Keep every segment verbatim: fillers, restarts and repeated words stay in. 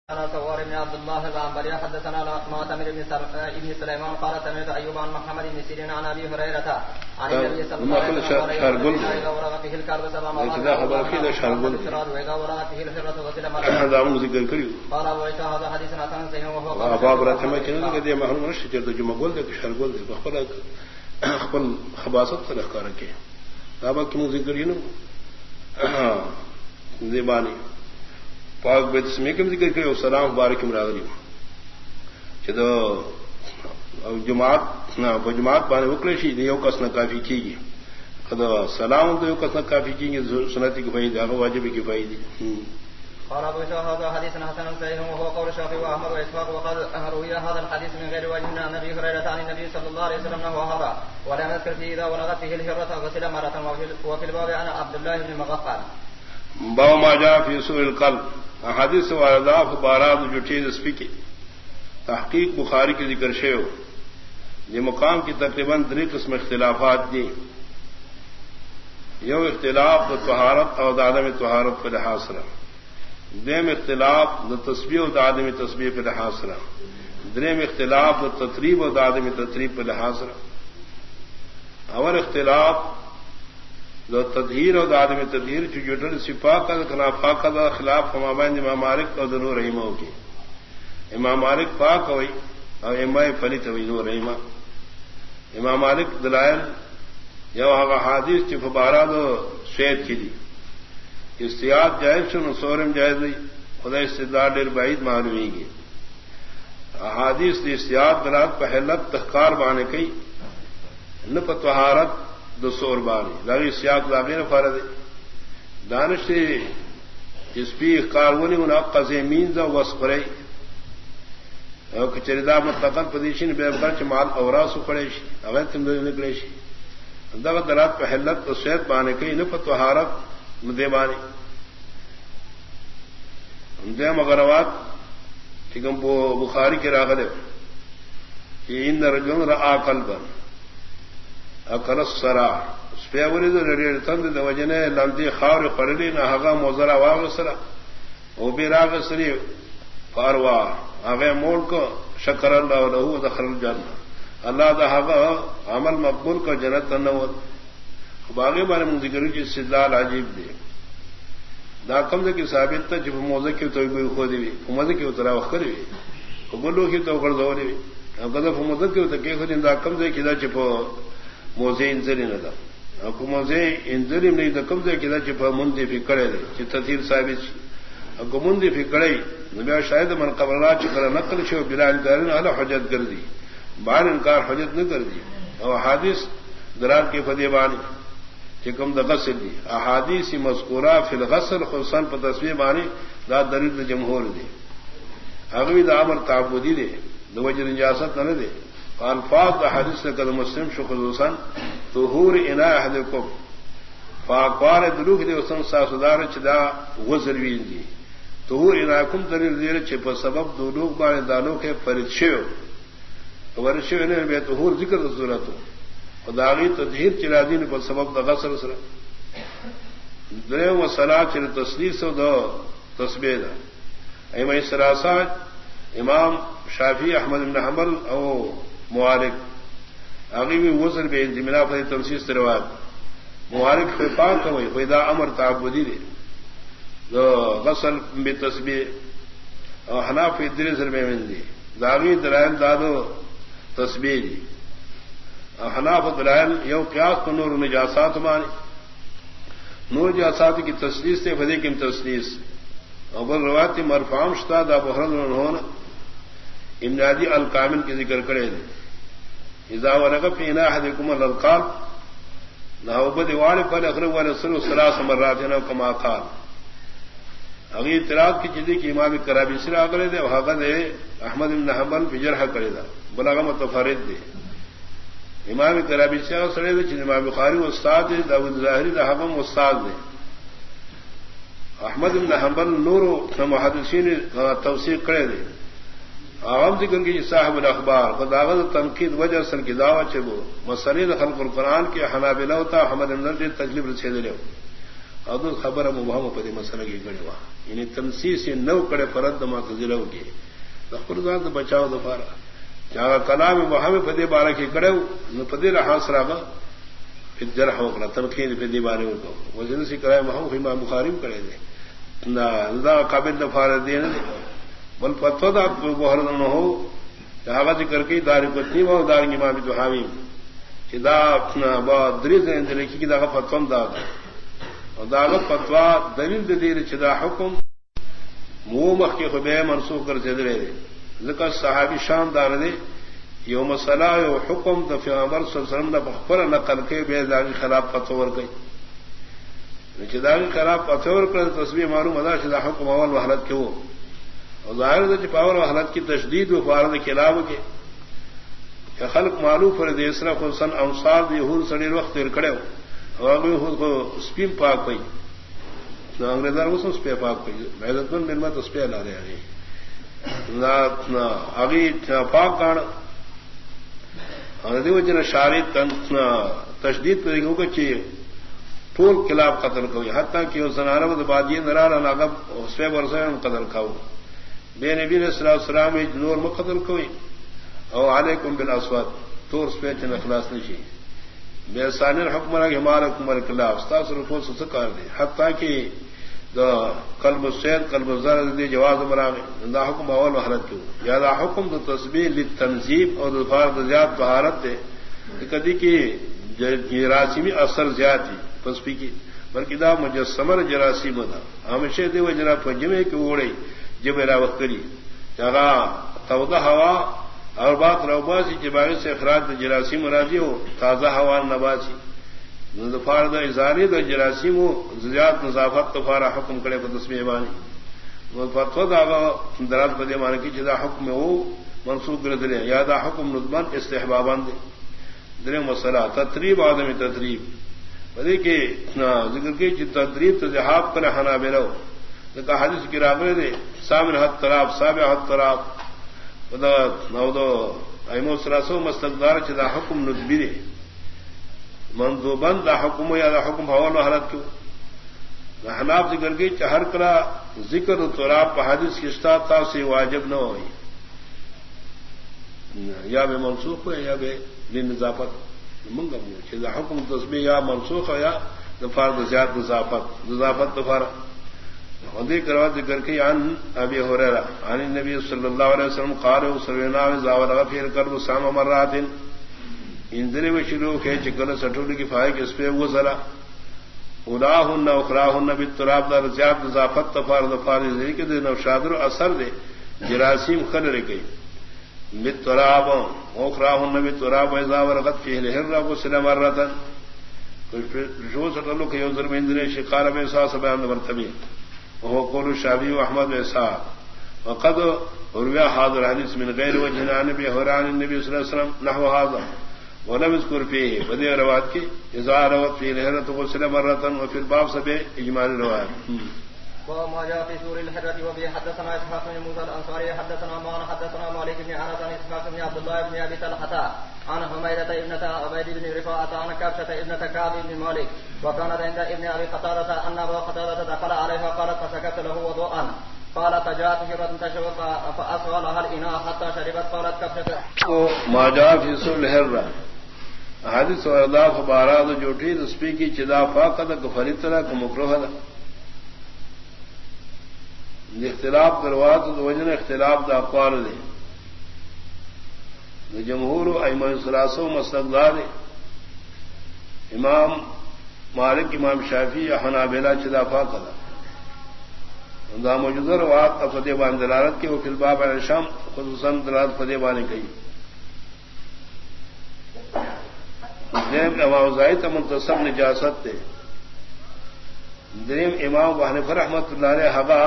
أنا ثوار بن عبد الله العنبري حدثنا معتمر بن سليمان قال سمعت أيوب عن محمد بن سيرين عن أبي هريرة عن النبي صلى الله عليه وسلم إذا ورغ فيه الكرب سبع مرات وإذا ورغ فيه الحرة غسل مرات. قال أبو عيسى هذا حديث حسن صحيح وهو باب راتما كنا قد يمحل مرش جرد جمع قول ده شر قول ده بخبر خبر خباصت سلخ كارك بابا كم ذكر ينو زبانی پاک بیت سمی کے ذکر کرے سلام مبارک مراغلی چدو جماعت نہ جماعت بانے وکڑے شی دیو کس نہ کافی کی گی خدا سلام دیو کس نہ کافی کی گی سنتی کی فائدہ ہے واجب کی فائدہ. قال ابو شاه هذا حديث حسن صحيح وهو قول الشافعي واحمد واسحاق وقد روي هذا الحديث من غير وجه عن ابي هريره عن النبي صلى الله عليه وسلم وهذا ولا نذكر فيه اذا ورغت فيه الهره غسل مره وفي الباب عن عبد الله بن مغفل باب ما جاء في سوء القلب احادیث وارداف بارات جو چیز اسپی کی تحقیق بخاری کے ذکر شیو یہ مقام کی تقریباً دری قسم اختلافات دی یو اختلاف طہارت اور عدم طہارت پر لحاظ رہا دیم اختلاف تصبیح اور عدم تصبیح پر لحاظ رہا دریم اختلاف تطریب اور عدم تطریب پر لحاظ رہا اور اختلاف دو تدہیر اور عدم تدہیر چوٹل صفا کا خلافا کا خلاف امام امام مالک اور دنو رحیمہ کی امام مالک پاک ہوئی اور امام فلیت ہوئی نور رحیمہ امام مالک دلائل یو حادث چف بارہ دو شید کی دی استیاد جائز چن سورم جائز نہیں خدا استدار ڈیر بعید معلومی گی احادیث دی استیاد دلات پہلت تحکار بانے کی نہ پتوہارت دو سور بانی لاغی سیاق لاغیر فرد دانش سے جس پی کارونی انہا قزیمین دا وسپرے کچریدہ مطلقات پدیشین بے برچ مال اوراسو کڑیشی اگر تم دو نکلیشی اندھا دلات پہلت تو سید بانے کئی نفت و حارت مدے بانی اندھے مغروات چکم بخاری کے راغلے کہ ان رجل رآ قلبا اکل السرا سپیوری دو ریڑ تند دو وجنے لندی خاور قرلی نہ ہگا موزرا واغسرا او بیراغ سری فاروا اگے موڑ کو شکر اللہ له دخل الجنہ اللہ دا ہگا عمل مقبول کو جنت نور باغی بارے من ذکر کی استدلال عجیب دی دا کم دے کی ثابت تھا جب موزے کی تو بھی خود دی موزے کی اترا وخر دی قبولو کی تو کر دو دی اگر موزے کی تو کہ خود دا کم دے کی دا چپ موزے انزلی نہ دا اکو موزے انزلی نہیں دا کم دے کی دا چپا مندی فی کڑے دے چی تطہیر ثابت چی اکو مندی فی کڑے نبی شاید من قبل اللہ چکر نقل شو بلا انکارن علا حجت کر دی بار انکار حجت نہ کر دی او حادث درار کی فدیبانی چکم دا غسل دی احادیث مذکورہ فی الغسل خصوصاً پا تصویر بانی دا دلیل دا جمہور دی اگوی دا عمر تعبودی دے دا وجہ نجاست نہ دے الفاظ حدیث نے قدم مسلم شو خصوصاً طہور اناء احدکم فاقوار دلوک دے وسن ساسدار چدا غسل وین دی طہور اناءکم دلیل دے چھ سبب دلوک بانے دالو کے فرد شیو فرد شیو نے بے طہور ذکر ضرورت خداغی تطہیر چلا دین پر سبب دا غسل سر دریم و صلاة چل تسلیس و دا تسبیح دا ایمہ سراسات امام شافی احمد بن حنبل او معارک آگے بھی وزن بے انتمنا پر تنسیس ترواد معارک فی پاک ہوئی فیدا امر تعبدی دے دو غسل بے تسبیح اور حناف ادری سر میں مندی داغی دلائل دادو تسبیح دی حناف دلائل یو قیاس کو نور نجاسات مانی نور نجاسات کی تسلیس تے فدی کی تسلیس اور بل روایتی مرفعام شتا دا بحرد انہوں امدادی الکامل کی ذکر کرے دے اذا ورغ فی اناء احدکم الالقاب نحوبت وعلی پر اقرب والی صلو سلاس مراتنا کما قال اگی اطلاق کی چیزی کی امام کرابی سر آگرے دے وحاقہ دے احمد بن حنبل فی جرح کرے دا بلغہ متفرد دے امام کرابی سر آگرے دے چیز امام بخاری استاد دے داود ظاہری دا حقم استاد دے احمد بن حنبل نور محدثین توثیق کرے دے عوام ذکر کی صاحب الاخبار خداغت تنقید وجہ اصل کی دعوت چبو مسلید خلق القرآن کے حنابلہ ہوتا حمد امدر تجلیب رسید لے ادو خبر مبہم پدی مسئلہ کی گڑی وا یعنی تنسیس سے نو کڑے فرد معتزلہ کی خپل ذات بچاؤ دفارا جہاں کلام مبہم پدی بارہ کی کڑے نو پدی رہاس راغا پھر جرح وکڑا تنقید پدی بارے کو وزن سے کرائے مہم امام بخاری میں کرے دے نہ قابل دفار دے بل فتوا دا بہر نہ ہو جہاں ذکر کی دار پتنی و دار امام جوہامی چدا اپنا با دریز نے لکھی کی دا فتوا دا اور داغت فتوا دلیل دیر چدا حکم منہ مخ کے خبے منسوخ کر سے دے ذکر صحابی شان دار دے یو مسئلہ یو حکم د پیغمبر صلی اللہ علیہ وسلم نے خبر نقل کے بے داغی خلاف فتوا گئی چداغی خلاف فتوا کر تصویر معلوم ادا چدا حکم اول وحلت کے وہ اور ظاہر ہے پاور و حالت کی تشدید و فارد خلاف کے خلق معلوم پر دیسرا خسن امسال یہود سڑی وقت کڑے کو اسپیم پاک پئی نہ انگریزار اس پہ پاک پئی محدت مند ملمت اس پہ لا رہے نہ آگی پاک کان وجہ شاری تشدید طریقوں کو چاہیے ٹول خلاف قتل کو حتیٰ کہ اس نارب بعد یہ نرارا ناگب اس پہ برسے قتل کھاؤ بے نبی علیہ الصلوۃ والسلام نور مقتل کوئی او علیکم بالاسود تور سپیچ اخلاص نشی بے ثانی حکمرہ ہمارا حکمر خلاف استاس رکو سے کار دے حتیٰ کہ دا قلب السید قلب الزر دی جواز مرا دا حکم اول حالت کیوں یا دا حکم دا تسبیح للتنزیب اور دفار دا زیاد طہارت دے کدی کی جراثیمی اثر زیاد تھی پسپی کی بلکہ دا مجسمر جراثیم دا ہمیشہ دے وہ جناب پنجمے کی اوڑے جب میرا وقت کری جگہ تودا ہوا اور بات روباسی جباغی سے اخراج جراثیم راضی ہو تازہ ہوا نباسی دفار دا اظہاری دا جراثیم ہو زیاد نظافت دفارا حکم کرے پر تسمیہ بانی فتوا داغا دراز پدے مانے کی جدا حکم ہو منسوخ کر دلے یا دا حکم ندبن استحبابان دے دلے مسئلہ تطریب آدمی تطریب بدے کہ ذکر کی جی تدریب تجحاب کرے حنا بیرو کہ حدیث کی راغلے دے سامن حد تراب سابع حد تراب بدا نو دو ایمو سراسو مستقدار چدا حکم ندبی دے منذوبن دا حکم یا دا حکم حوال و حالت کیوں حناب ذکر گئی چہر کرا ذکر تراب پہ حدیث کی اشتاتا سے واجب نہ ہوئی یا بے منسوخ ہو یا بے نظافت منگا چدا حکم تسبیح یا منسوخ ہو یا دفار دزیاد نظافت نظافت دفار خودی کروا ذکر کی عن ابی ہریرہ عن النبی صلی اللہ علیہ وسلم قال سرنا زاول غفیر کرب سام مرات اندری میں شروع کے چکل سٹول کی فائق اس پہ وہ ذرا اولاہن اخراہن بالتراب دار زیاد نظافت تفار دفار ذی کے دے نوشادر اثر دے جراثیم خل رہ گئی بالتراب اخراہن بالتراب اذا ورغت فيه الهر وسلم مرات جو سٹلو کے یوزر میں اندری شقار میں سا بیان مرتبہ وهو قول الشافعي واحمد واسحاق وقد روى هذا الحديث من غير وجه عن ابي هريره عن النبي صلى الله عليه وسلم نحو هذا ولم يذكر فيه بديع روات کی اذا روت فيه الهرة غسل مرة وفي الباب سبع اجمال الروایت وما جاء في سور الحجة وبه حدثنا إسحاق بن موسى الأنصاري حدثنا مان حدثنا مالك بن أنس عن إسحاق بن عبد الله بن أبي طلحة عن حميدة ابنة عبيد بن رفاعة عن كبشة ابنة كعب بن مالك وكانت عند ابن أبي قتادة أن أبا قتادة دخل عليها قالت فسكت له وضوءا قالت جاءت هرة تشرب فأسوى الإناء حتى شربت قالت كبشة ما جاء في سور الحجة حدیث و اضاف باراد جو ٹھی تسبیح کی چدا فاقد کفریت طرح کو مکروہ ہے اختلاف کروات وجن اختلاف دا اقوال دے جمہور ائمہ ثلاثہ مسلک دے امام مالک امام شافعی حنابلہ چدا فاقد دا موجودہ روات فتح بان دلالت کے وہ فی الباب عن الشام خصوصاً دلالت فتح بانے کہی دریم امام زاہد منتصب نجاست دے دریم امام ابو حنیفہ رحمۃ اللہ علیہ حبا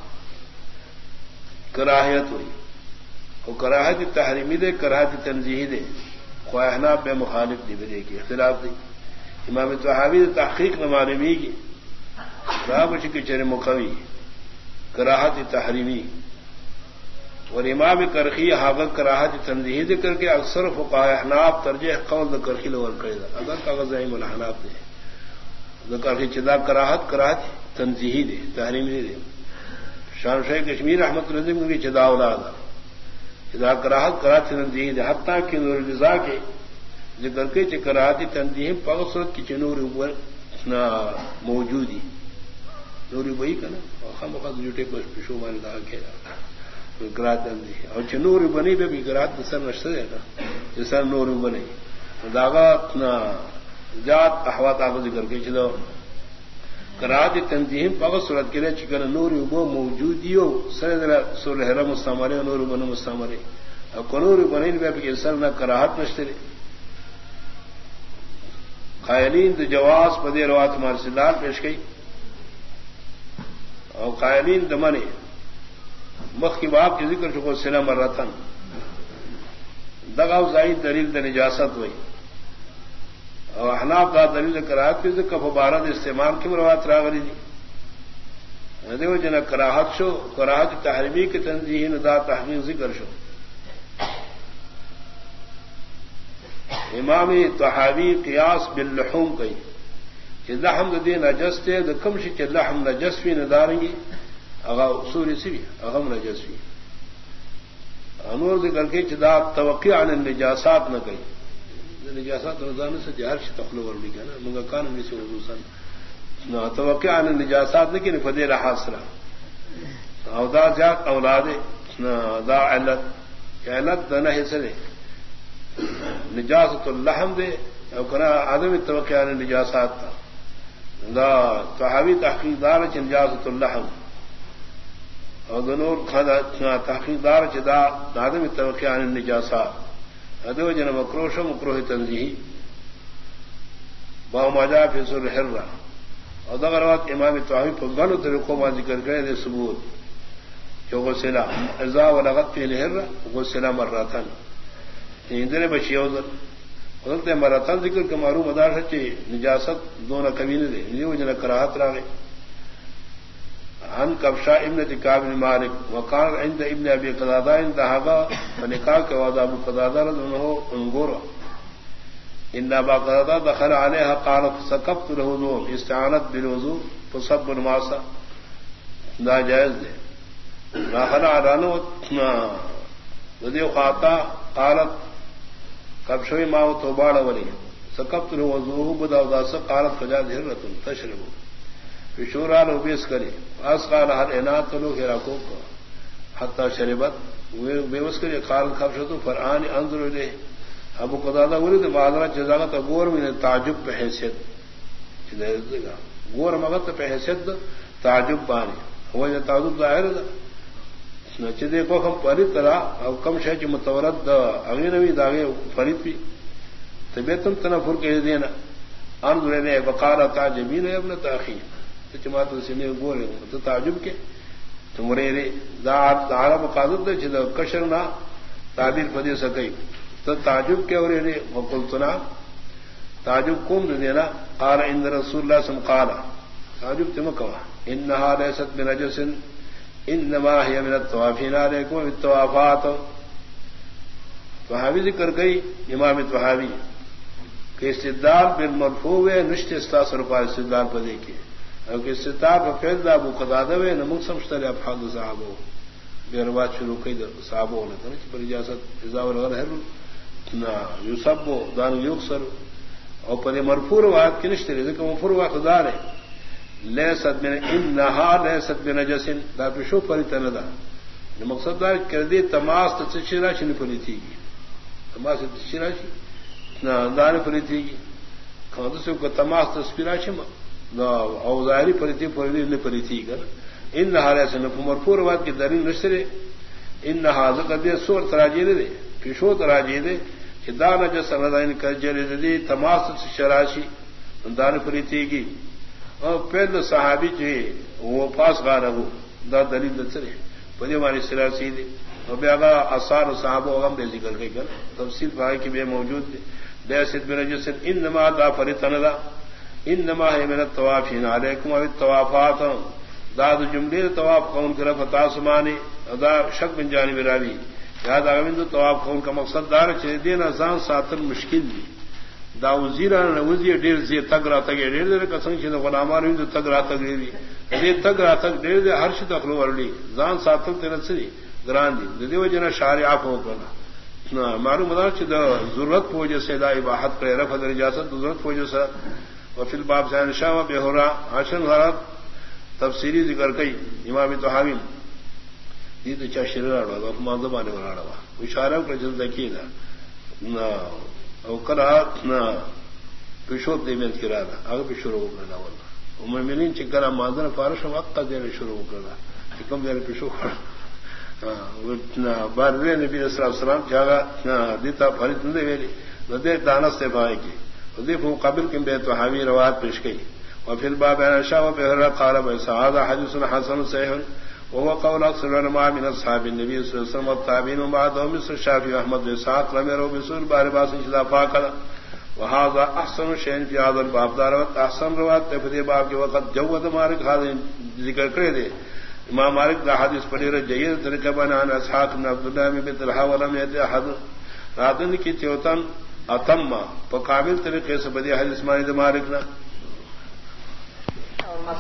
کراہیت ہوئی وہ کراہت تحریمی دے کراہت تنزیہی دے خواہنا بے مخالف دی برے کی اختلاف دی امام طحاوی تحقیق نہ معلومی کی رابش کی چر مقوی کراہت تحریمی اور امام کرخی حاغت کراہت تنزیہی ذکر کے اکثر فقہاء احناف ترجیح قول دا کرخی لور کرے دا اگر کاغذ علم الحناف دے ذکر کی چدا کراہت کراہت تنزیہی دے تحریمی نہیں دے شان شیخ کشمیر احمد الرزم کی چدا اولاد چدا کراہت کراہت تنزیہی دے حتیٰ کہ نور رضا کے ذکر کے چکراہتی تنزیہی پغصرت کی چنور اوپر موجودی نوری بئی کا نا خام خاص جٹے بس پشو مان لگا کے گرات تنزیہی اور چنور بنی پہ بھی گرات سر نشتے دے گا جسر نور بنی داغا جات احوات آپ ذکر کے چلو کراہتی تنظیم پاک صورت کے لیے چکن نور ابو موجودیو سر سر حرم مستعمرے نور بن مستعمرے اور کنور بنے پہ سر نہ کراہت نشتے قائلین تو جواز پدے روات مارسدار پیش گئی اور قائلین دمنے مخ کی باپ کے ذکر چکو سنا مرتن دغاؤ زائد دلیل د نجاست ہوئی اور احناف کا دلیل کراہت کی ذکر فبارت استعمال کی مروات راغلی دی دیو جنا کراہت شو کراہت تحریمی کی تنزیہ ندا تحقیق ذکر شو امام طحاوی قیاس باللحوم کئی کہ لحم دی نجس تے دکم شی کہ لحم نجس بھی ندارنگی اغا اصول سی بھی اغم نجس بھی انور ذکر کے چدا توقع عن النجاسات نہ کئی نجاسات رضان سے جہر سے تخلو ورلی کا نا منگا کان میں سے وضوسن توقع عن النجاسات لیکن فدی حاصرہ او دا جات اولاد دا علت علت دا نہ سے نجاست اللحم دے او کنا عدم توقع عن النجاسات دا طحاوی تحقیق دار چ نجاست اللحم اور دنور تحقیق دار چدا عدم توقع عن النجاسات ادو جن مکروش مکروہ تنزیہی با ماجا فی سر الحرہ اور دغروات امام طحاوی پر غلط طریقوں میں ذکر کرے دے ثبوت جو غسلہ ازا ولغت فی الحرہ غسلہ مرتن اندر بچی اوزر حضرت مرتن ذکر کے معروف مدار سچے نجاست دونوں کبھی نے دے یہ جن کراہت راغے عن کبشا ابن کعب بن مالک وقال عند ابن ابي قتادة انتهى فنقال كواد ابو قتادة رضي الله عنه ان ابا قتادة دخل عليها قال فسكبت له وضوء استعانت بالوضوء فصب الماء لا جائز دے دخل على ودي خاطا قالت کبشوی ما توباڑ ولي سكبت له وضوء بدا وداس قالت فجاء هرة تشرب فشورا لو بیس کرے اس قال هل انات لو هراكو حتى شربت بیوس کرے قال خبشتو فرعان انظر له ابو قتادہ ولد معذرت جزاغت غور من تعجب پہ حیثیت چلے گا غور مگت پہ حیثیت تعجب بانی ہو یہ تعجب ظاہر ہے چدے کو ہم پری طرح او کم شے متورد اغینوی داغے فرید بھی طبیعتم تنفر کے دینا انظر له وقال تعجبین ابن تاخی چمات سے نے گورے تو تعجب کے تمرے رے ذات عرب قاضت دے چھ کشرنا تعبیر پدے سکئی تو تعجب کے اور رے وقلتنا تعجب کوم دینا قال ان رسول اللہ صلی اللہ علیہ وسلم قال تعجب تم کوا انها ليست بنجس انما هي من الطوافين عليكم بالطوافات طحاوی ذکر گئی امام طحاوی کہ استدلال بالمرفوع نشت استاثر پر استدلال پدے کے اور کہ ستار پر فیض ابو قتادہ وے نمک سمجھتر افحاد صحابہ بے روات شروع کی صحابہ نے کہ پر اجازت اذا والغرہ نہ یصب دان یکسر اور پر مرفوع روایت کی نشتے ذکر مرفوع روایت دار ہے لیست من انها لیست بنجس دا پشو پر تندا مقصد دار کر دی تماس تشرا شنی پلی تھی تماس تشرا نہ دار پلی تھی کھاد سے کو تماس تسپیرا شما او ظاہری پریتی پری نے پریتی کر ان نہارے سے مرفوع روایت کی دلیل نشرے ان نہاز قد سور تراجی دے پیشو تراجی دے کہ دان جس سندائن کر جری دی تماس شراشی دان پریتی کی اور پہلے صحابی جی وہ پاس غار ہو دا دلیل نشرے پدی ہماری سراسی دی اور بیاغا اثار صحابہ غم بے ذکر کے کر تفصیل بھائی کی بے موجود تھے بیسد بن جس انما دا فرتندا انما ہے من الطوافین علیکم والطوافات داد جملے طواف کون کر فتاسمانی ادا شک بن جانب راوی یاد اگوند طواف کون کا مقصد دار چھ دین ازان ساتن مشکل دی دا وزیرا وزیر ډیر زی تګ را تګ ډیر ډیر کسان چې غلامان وي تګ را تګ دی دې تګ را تګ ډیر ډیر هر شي تخلو ورلی ځان ساتل تر څه ګران دي د دیو جنا شارع په وکړه نو معلومه ده چې د ضرورت په وجه سره د اباحت پر رفع د اجازه د ضرورت په وجه سره او فی الباب ځان شاو به هورا عشان غرض تفسیری ذکر کوي امام طحاوی دې ته چا شرع راوړل او ما زبانه وراړه اشاره کړل چې ذکینا نو او کله نہ پشو دیمت کرا دا اگر پہ شروع کرنا والله مومنین چې کله ماذر فارش وقت دیر شروع کرنا کوم دیر پشو نا بار نبی صلی الله علیه وسلم جاگا دیتا فرض نه ویلي نو دې دانه استفای کی دې په مقابل کې به طحاوی روایت پیش کړي او فی الباب شاو به قال به سعاده حدیث حسن صحیح وهو قول اكثر العلماء من اصحاب النبي صلى الله عليه وسلم والتابعين وبعضهم مثل الشافعي واحمد واسحاق رميرو بسور بار باس اذا فاقل وهذا احسن شيء في هذا الباب دارت احسن روایت تفدی باب کے وقت جود مالک هذا ذکر کرے دے امام مالک دا حدیث پڑھے جید طریقہ بنا ان اسحاق بن عبد الله بن طلحه ولم يد احد راتن کی چوتن اتم په کامل طریقے سے بدی حدیث مانی مالک نہ